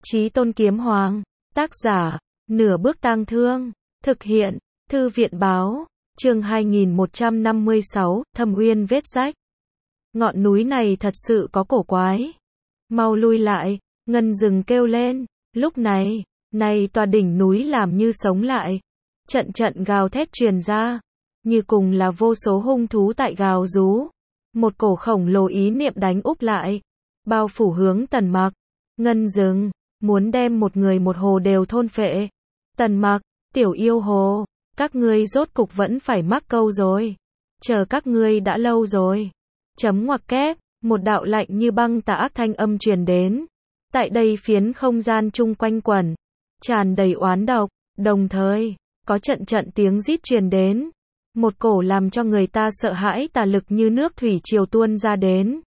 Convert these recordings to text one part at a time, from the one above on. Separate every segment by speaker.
Speaker 1: Chí Tôn Kiếm Hoàng. Tác giả, Nửa Bước Tang Thương. Thực hiện, Thư viện Báo. Chương 2156, Thâm Uyên vết rách. Ngọn núi này thật sự có cổ quái. Mau lui lại, Ngân Dừng kêu lên. Lúc này, tòa đỉnh núi làm như sống lại. Trận trận gào thét truyền ra, như cùng là vô số hung thú tại gào rú. Một cổ khổng lồ ý niệm đánh úp lại, bao phủ hướng Tần Mặc. Ngân Dừng, muốn đem một người một hồ đều thôn phệ. Tần Mặc, tiểu yêu hồ, các ngươi rốt cục vẫn phải mắc câu rồi. Chờ các ngươi đã lâu rồi. Chấm ngoặc kép, một đạo lạnh như băng tà ác thanh âm truyền đến. Tại đây phiến không gian chung quanh quẩn, tràn đầy oán độc, đồng thời, có trận trận tiếng rít truyền đến. Một cổ làm cho người ta sợ hãi tà lực như nước thủy triều tuôn ra đến.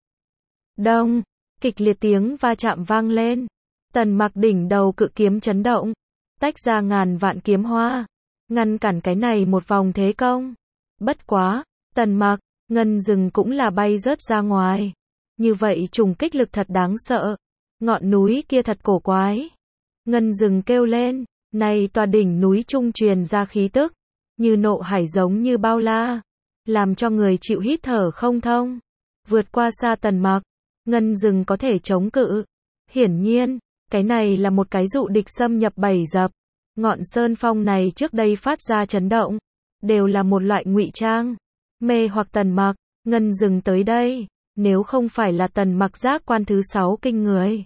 Speaker 1: Đông, kịch liệt tiếng va chạm vang lên. Tần Mặc đỉnh đầu cự kiếm chấn động, tách ra ngàn vạn kiếm hoa, ngăn cản cái này một vòng thế công. Bất quá, Tần Mặc, Ngân Dừng cũng là bay rớt ra ngoài. Như vậy trùng kích lực thật đáng sợ. Ngọn núi kia thật cổ quái. Ngân Dừng kêu lên, này tòa đỉnh núi trung truyền ra khí tức, như nộ hải giống như bao la, làm cho người chịu hít thở không thông. Vượt qua xa Tần Mặc, Ngân Dừng có thể chống cự. Hiển nhiên, cái này là một cái dụ địch xâm nhập bẫy dập. Ngọn sơn phong này trước đây phát ra chấn động, đều là một loại ngụy trang, mê hoặc Tần Mặc. Ngân Dừng tới đây, nếu không phải là Tần Mặc giác quan thứ 6 kinh người.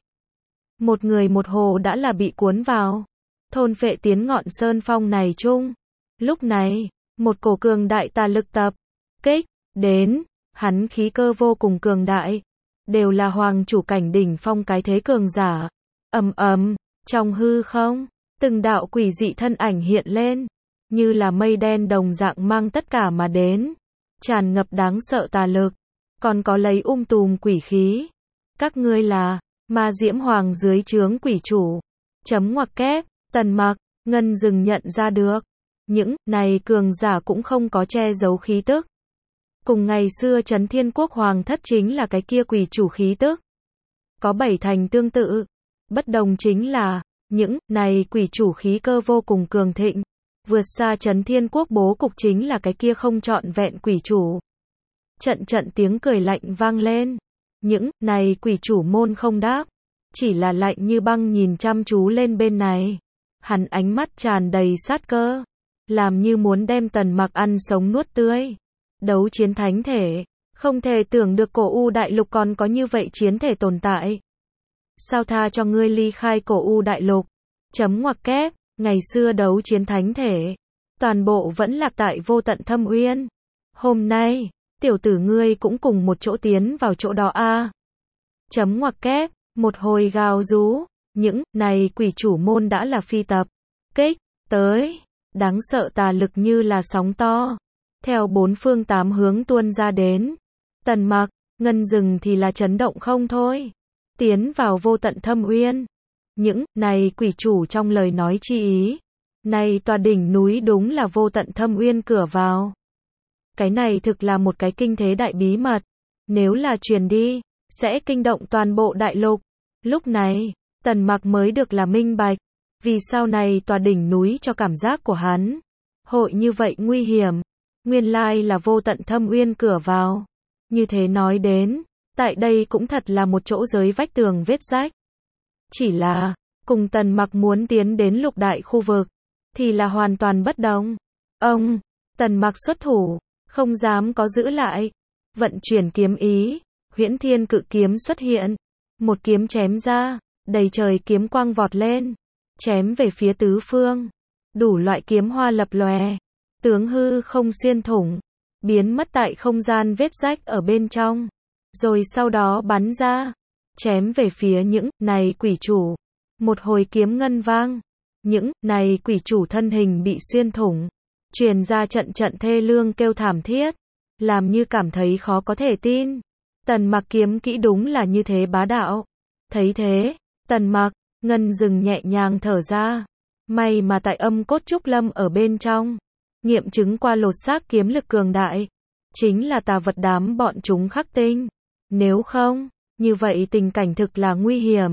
Speaker 1: Một người một hồ đã là bị cuốn vào, thôn phệ tiến ngọn sơn phong này chung. Lúc này, một cổ cường đại tà lực tập kích đến, hắn khí cơ vô cùng cường đại, đều là hoàng chủ cảnh đỉnh phong cái thế cường giả. Ầm ầm, trong hư không, từng đạo quỷ dị thân ảnh hiện lên, như là mây đen đồng dạng mang tất cả mà đến, tràn ngập đáng sợ tà lực, còn có lấy tùm quỷ khí. Các ngươi là Ma Diễm Hoàng dưới trướng quỷ chủ. Chấm ngoặc kép, Tần Mặc, Ngân Dừng nhận ra được, những này cường giả cũng không có che giấu khí tức. Cùng ngày xưa Chấn Thiên Quốc Hoàng thất chính là cái kia quỷ chủ khí tức. Có 7 thành tương tự. Bất đồng chính là, những này quỷ chủ khí cơ vô cùng cường thịnh. Vượt xa Chấn Thiên Quốc bố cục chính là cái kia không trọn vẹn quỷ chủ. Trận trận tiếng cười lạnh vang lên. Những này quỷ chủ môn không đáp, chỉ là lạnh như băng nhìn chăm chú lên bên này. Hắn ánh mắt tràn đầy sát cơ, làm như muốn đem Tần Mặc ăn sống nuốt tươi. Đấu chiến thánh thể, không thể tưởng được cổ U đại lục còn có như vậy chiến thể tồn tại. Sao tha cho ngươi ly khai cổ U đại lục? Chấm ngoặc kép, ngày xưa đấu chiến thánh thể, toàn bộ vẫn lạc tại vô tận Thâm Uyên. Hôm nay, tiểu tử ngươi cũng cùng một chỗ tiến vào chỗ đó a. Chấm ngoặc kép, một hồi gào rú, những này quỷ chủ môn đã là phi tập kích tới, đáng sợ tà lực như là sóng to, theo bốn phương tám hướng tuôn ra đến. Tần Mặc, Ngân Dừng thì là chấn động không thôi. Tiến vào vô tận Thâm Uyên. Những này quỷ chủ trong lời nói chi ý, này tòa đỉnh núi đúng là vô tận Thâm Uyên cửa vào. Cái này thực là một cái kinh thế đại bí mật, nếu là truyền đi, sẽ kinh động toàn bộ đại lục. Lúc này, Tần Mặc mới được là minh bạch, vì sao này tòa đỉnh núi cho cảm giác của hắn hội như vậy nguy hiểm. Nguyên lai là vô tận Thâm Uyên cửa vào. Như thế nói đến, tại đây cũng thật là một chỗ giới vách tường vết rách. Chỉ là, cùng Tần Mặc muốn tiến đến lục đại khu vực, thì là hoàn toàn bất đồng. Tần Mặc xuất thủ, không dám có giữ lại. Vận chuyển kiếm ý, Huyễn Thiên cự kiếm xuất hiện. Một kiếm chém ra, đầy trời kiếm quang vọt lên, chém về phía tứ phương. Đủ loại kiếm hoa lập lòe, tướng hư không xuyên thủng, biến mất tại không gian vết rách ở bên trong. Rồi sau đó bắn ra, chém về phía những này quỷ chủ. Một hồi kiếm ngân vang, những này quỷ chủ thân hình bị xuyên thủng, truyền ra trận trận thê lương kêu thảm thiết, làm như cảm thấy khó có thể tin. Tần Mặc kiếm kỹ đúng là như thế bá đạo. Thấy thế, Tần Mặc, Ngân Dừng nhẹ nhàng thở ra. May mà tại Âm Cốt Trúc Lâm ở bên trong, nghiệm chứng qua lột xác kiếm lực cường đại, chính là tà vật đám bọn chúng khắc tinh. Nếu không, như vậy tình cảnh thực là nguy hiểm.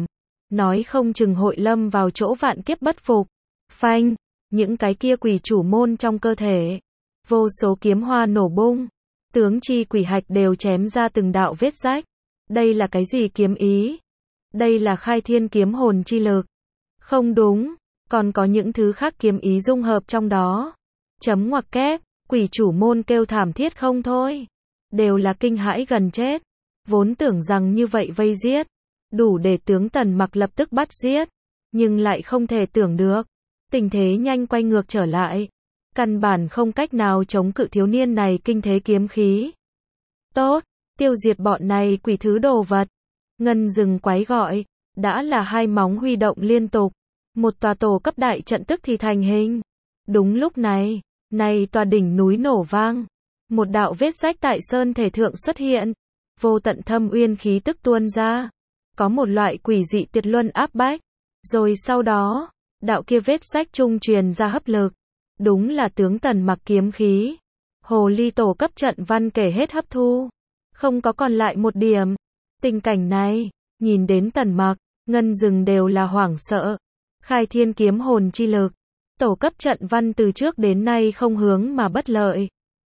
Speaker 1: nói không chừng hội lâm vào chỗ vạn kiếp bất phục. Phanh, những cái kia quỷ chủ môn trong cơ thể, vô số kiếm hoa nổ bung, tướng chi quỷ hạch đều chém ra từng đạo vết rách. Đây là cái gì kiếm ý? Đây là khai thiên kiếm hồn chi lực. Không đúng, còn có những thứ khác kiếm ý dung hợp trong đó. Chấm ngoặc kép, quỷ chủ môn kêu thảm thiết không thôi. Đều là kinh hãi gần chết. Vốn tưởng rằng như vậy vây giết, đủ để tướng Tần Mặc lập tức bắt giết. Nhưng lại không thể tưởng được. Tình thế nhanh quay ngược trở lại. Căn bản không cách nào chống cự thiếu niên này kinh thế kiếm khí. Tốt, tiêu diệt bọn này quỷ thứ đồ vật. Ngân rừng quái gọi, đã là hai móng huy động liên tục. Một tòa tổ cấp đại trận tức thì thành hình. Đúng lúc này, tòa đỉnh núi nổ vang. Một đạo vết rách tại sơn thể thượng xuất hiện. Vô tận thâm uyên khí tức tuôn ra. Có một loại quỷ dị tuyệt luân áp bách. Rồi sau đó, đạo kia vết rách trung truyền ra hấp lực. Đúng là tướng Tần Mặc kiếm khí. Hồ ly tổ cấp trận văn kể hết hấp thu. Không có còn lại một điểm. Tình cảnh này, nhìn đến Tần Mặc, Ngân rừng đều là hoảng sợ. Khai thiên kiếm hồn chi lực. Tổ cấp trận văn từ trước đến nay không hướng mà bất lợi.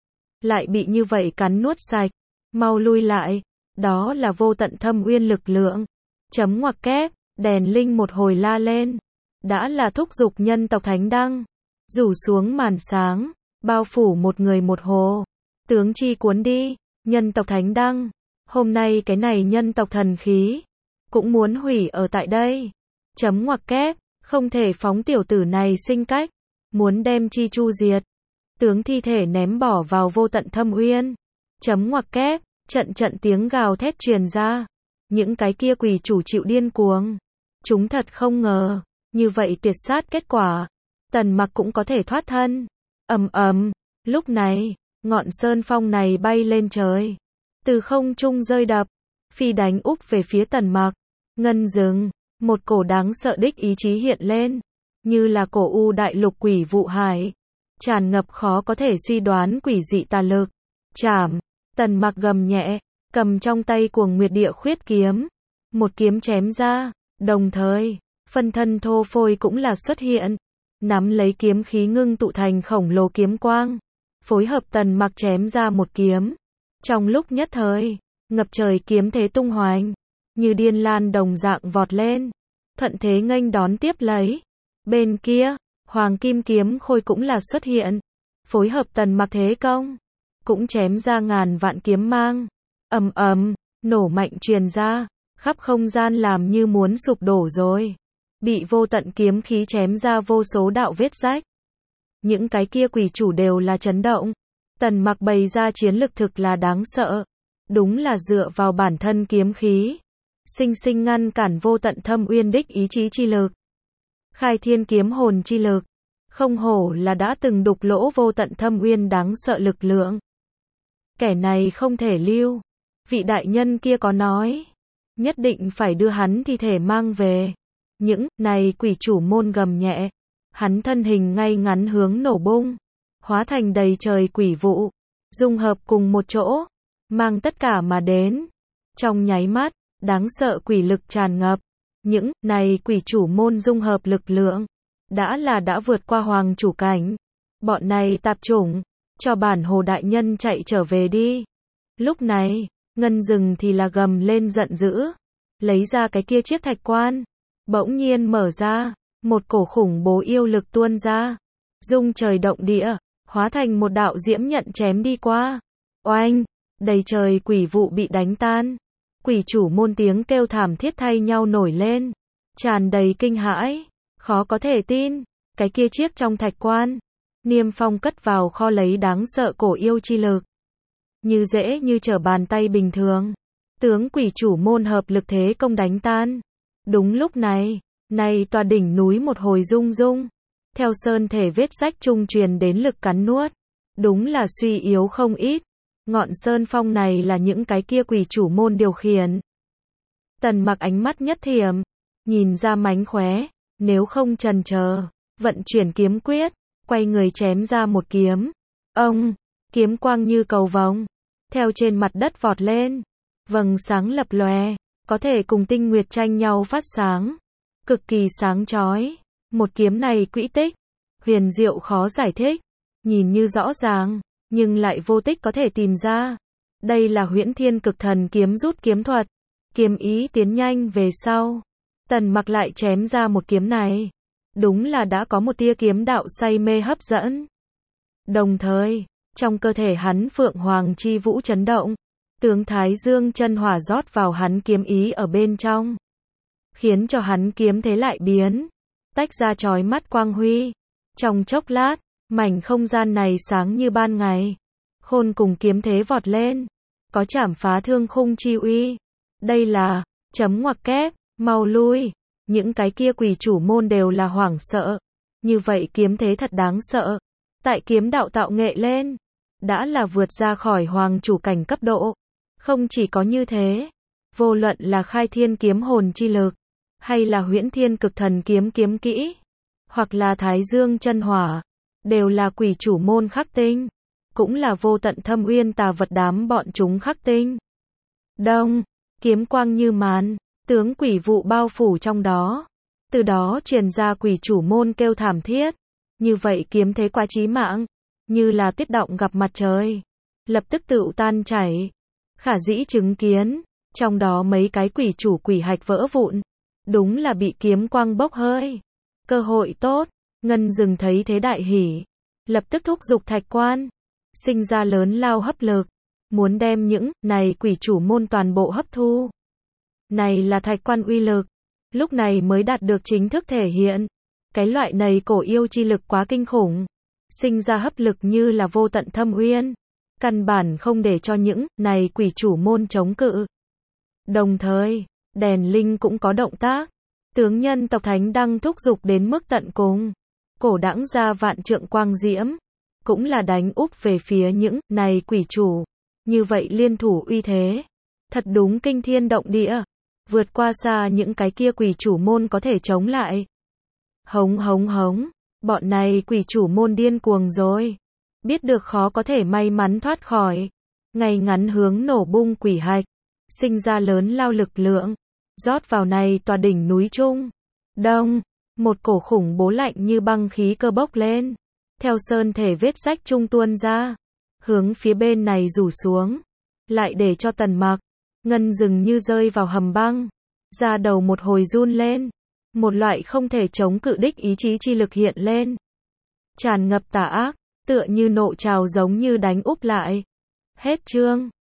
Speaker 1: Lại bị như vậy cắn nuốt sạch. Mau lui lại. Đó là vô tận thâm uyên lực lượng. Chấm ngoặc kép, đèn linh một hồi la lên. Đã là thúc giục nhân tộc thánh đăng. Rủ xuống màn sáng, bao phủ một người một hồ. Tướng chi cuốn đi, nhân tộc thánh đăng. Hôm nay cái này nhân tộc thần khí, cũng muốn hủy ở tại đây. Chấm ngoặc kép, không thể phóng tiểu tử này sinh cách. Muốn đem chi chu diệt. Tướng thi thể ném bỏ vào vô tận thâm uyên. Chấm ngoặc kép, trận trận tiếng gào thét truyền ra. Những cái kia quỷ chủ chịu điên cuồng. Chúng thật không ngờ, như vậy tuyệt sát kết quả. Tần Mặc cũng có thể thoát thân. Ầm ầm, lúc này, ngọn sơn phong này bay lên trời. Từ không trung rơi đập, phi đánh úp về phía Tần Mặc. Ngân rừng, một cổ đáng sợ đích ý chí hiện lên. Như là cổ u đại lục quỷ vụ hải. Tràn ngập khó có thể suy đoán quỷ dị tà lực. Chảm, Tần Mặc gầm nhẹ, cầm trong tay Cuồng Nguyệt Địa Khuyết kiếm. Một kiếm chém ra, đồng thời, phân thân thô phôi cũng là xuất hiện. Nắm lấy kiếm khí ngưng tụ thành khổng lồ kiếm quang. Phối hợp Tần Mặc chém ra một kiếm. Trong lúc nhất thời, ngập trời kiếm thế tung hoành. Như điên lan đồng dạng vọt lên. Thuận thế nghênh đón tiếp lấy. Bên kia, Hoàng Kim Kiếm Khôi cũng là xuất hiện. Phối hợp Tần Mặc thế công. Cũng chém ra ngàn vạn kiếm mang. Ầm ầm, nổ mạnh truyền ra. Khắp không gian làm như muốn sụp đổ rồi. Bị vô tận kiếm khí chém ra vô số đạo vết rách. Những cái kia quỷ chủ đều là chấn động. Tần Mặc bày ra chiến lực thực là đáng sợ. Đúng là dựa vào bản thân kiếm khí. Sinh sinh ngăn cản vô tận thâm uyên đích ý chí chi lực. Khai thiên kiếm hồn chi lực. Không hổ là đã từng đục lỗ vô tận thâm uyên đáng sợ lực lượng. Kẻ này không thể lưu. Vị đại nhân kia có nói. Nhất định phải đưa hắn thi thể mang về. Những này quỷ chủ môn gầm nhẹ. Hắn thân hình ngay ngắn hướng nổ bung. Hóa thành đầy trời quỷ vụ. Dung hợp cùng một chỗ. Mang tất cả mà đến. Trong nháy mắt, đáng sợ quỷ lực tràn ngập. Những này quỷ chủ môn dung hợp lực lượng. Đã vượt qua hoàng chủ cảnh. Bọn này tạp chủng. Cho bản hồ đại nhân chạy trở về đi. Lúc này, Ngân rừng thì là gầm lên giận dữ. Lấy ra cái kia chiếc thạch quan. Bỗng nhiên mở ra. Một cổ khủng bố yêu lực tuôn ra. Rung trời động địa. Hóa thành một đạo diễm nhận chém đi qua. Oanh! Đầy trời quỷ vụ bị đánh tan. Quỷ chủ môn tiếng kêu thảm thiết thay nhau nổi lên. Tràn đầy kinh hãi. Khó có thể tin. Cái kia chiếc trong thạch quan. Niêm Phong cất vào kho lấy đáng sợ cổ yêu chi lực. Như dễ như trở bàn tay bình thường. Tướng quỷ chủ môn hợp lực thế công đánh tan. Đúng lúc này, tòa đỉnh núi một hồi rung rung. Theo sơn thể vết rách trung truyền đến lực cắn nuốt. Đúng là suy yếu không ít. Ngọn sơn phong này là những cái kia quỷ chủ môn điều khiển. Tần Mặc ánh mắt nhất thiểm. Nhìn ra mánh khóe. Nếu không chần chờ. Vận chuyển kiếm quyết. Quay người chém ra một kiếm. Ông! Kiếm quang như cầu vồng. Theo trên mặt đất vọt lên. Vầng sáng lập lòe. Có thể cùng tinh nguyệt tranh nhau phát sáng. cực kỳ sáng chói. Một kiếm này quỹ tích, huyền diệu khó giải thích, nhìn như rõ ràng, nhưng lại vô tích có thể tìm ra. Đây là Huyễn Thiên Cực Thần kiếm rút kiếm thuật, kiếm ý tiến nhanh về sau. Tần Mặc lại chém ra một kiếm này, đúng là đã có một tia kiếm đạo say mê hấp dẫn. Đồng thời, trong cơ thể hắn Phượng Hoàng chi vũ chấn động, tướng Thái Dương chân hỏa rót vào hắn kiếm ý ở bên trong, khiến cho hắn kiếm thế lại biến, tách ra chói mắt quang huy. Trong chốc lát, mảnh không gian này sáng như ban ngày. Khôn cùng kiếm thế vọt lên, có chảm phá thương khung chi uy. Đây là chấm ngoặc kép, mau lui. Những cái kia quỷ chủ môn đều là hoảng sợ. Như vậy kiếm thế thật đáng sợ. Tại kiếm đạo tạo nghệ lên, đã là vượt ra khỏi hoàng chủ cảnh cấp độ. Không chỉ có như thế, vô luận là khai thiên kiếm hồn chi lực, hay là huyễn thiên cực thần kiếm kiếm kỹ, hoặc là thái dương chân hỏa, đều là quỷ chủ môn khắc tinh, cũng là vô tận thâm uyên tà vật đám bọn chúng khắc tinh. Đông, kiếm quang như màn, tướng quỷ vụ bao phủ trong đó, từ đó truyền ra quỷ chủ môn kêu thảm thiết. Như vậy kiếm thế quá chí mạng, như là tuyết động gặp mặt trời, lập tức tựu tan chảy. Khả dĩ chứng kiến, trong đó mấy cái quỷ chủ quỷ hạch vỡ vụn, đúng là bị kiếm quang bốc hơi. Cơ hội tốt, Ngân Dừng thấy thế đại hỉ, lập tức thúc giục thạch quan, sinh ra lớn lao hấp lực, muốn đem những này quỷ chủ môn toàn bộ hấp thu. Này là thạch quan uy lực, lúc này mới đạt được chính thức thể hiện. Cái loại này cổ yêu chi lực quá kinh khủng, sinh ra hấp lực như là vô tận thâm uyên, căn bản không để cho những này quỷ chủ môn chống cự. Đồng thời, đèn linh cũng có động tác, tướng nhân tộc thánh đăng thúc giục đến mức tận cùng, cổ đãng ra vạn trượng quang diễm, cũng là đánh úp về phía những này quỷ chủ. Như vậy liên thủ uy thế, thật đúng kinh thiên động địa, vượt qua xa những cái kia quỷ chủ môn có thể chống lại. Hống hống hống, bọn này quỷ chủ môn điên cuồng rồi, biết được khó có thể may mắn thoát khỏi, ngay ngắn hướng nổ bung quỷ hạch, sinh ra lớn lao lực lượng, rót vào này tòa đỉnh núi trung. Đông, một cổ khủng bố lạnh như băng khí cơ bốc lên, theo sơn thể vết rách trung tuôn ra, hướng phía bên này rủ xuống, lại để cho Tần Mặc, Ngân Dừng như rơi vào hầm băng, da đầu một hồi run lên, một loại không thể chống cự đích ý chí chi lực hiện lên, tràn ngập tà ác, tựa như nộ trào giống như đánh úp lại. Hết chương.